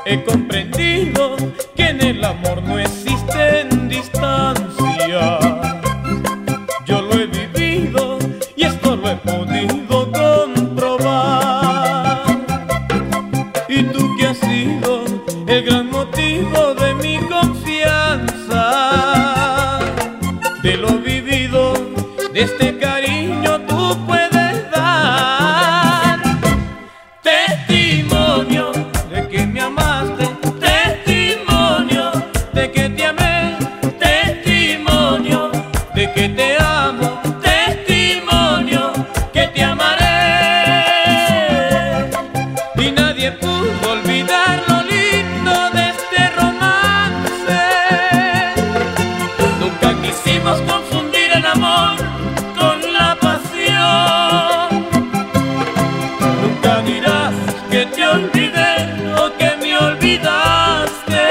He comprendido que en el amor no existen distancias. Yo lo he vivido y esto lo he podido comprobar. Y tú que has sido el gran motivo de mi confianza, de lo vivido, de este cariño tú puedes dar testimonio de que me amaste, testimonio de que te amé, testimonio de que te amo, testimonio que te amaré. Y nadie pudo olvidar lo lindo de este romance. Nunca quisimos confundir el amor con la pasión. Nunca dirás que te olvidé o que me olvidaste.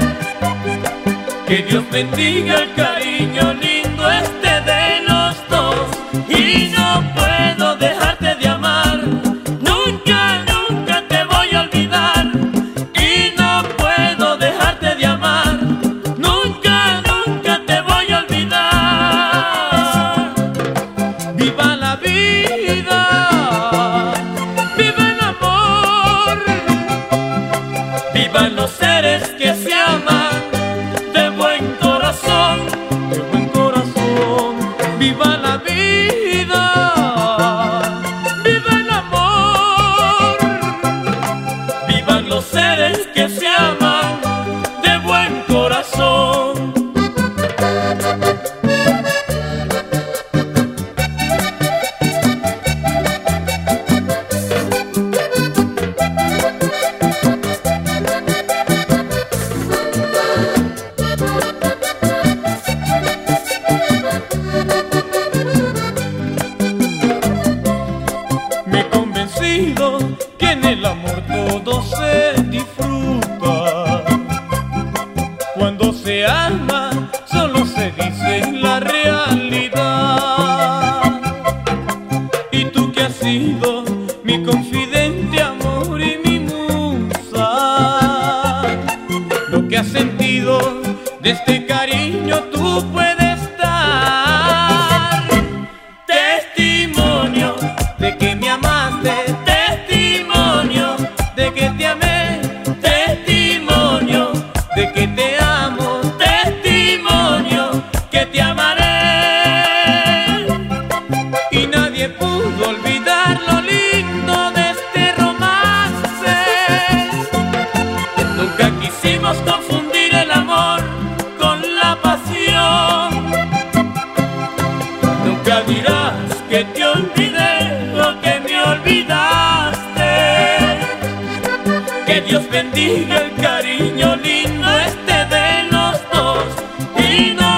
Que Dios bendiga el cariño lindo este de los dos. Y no puedo dejarte de amar, nunca, nunca te voy a olvidar. Y no puedo dejarte de amar, nunca, nunca te voy a olvidar. Viva la vida, viva el amor, vivan los seres que se aman de buen corazón, de buen corazón. Viva la vida, viva el amor, vivan los seres que se aman de buen corazón. Me he convencido que en el amor todo se disfruta. Cuando se ama solo se dice la realidad. Y tú que has sido mi confidente, amor y mi musa, lo que has sentido de este cariño tú puedes dar testimonio de que me amaste, testimonio de que te amé, testimonio de que te amo, testimonio que te amaré. Y nadie pudo olvidar lo lindo de este romance. Nunca quisimos confundir el amor con la pasión. Nunca dirás que te olvidé o que me olvidaste. Que Dios bendiga el cariño lindo este de los dos. Y no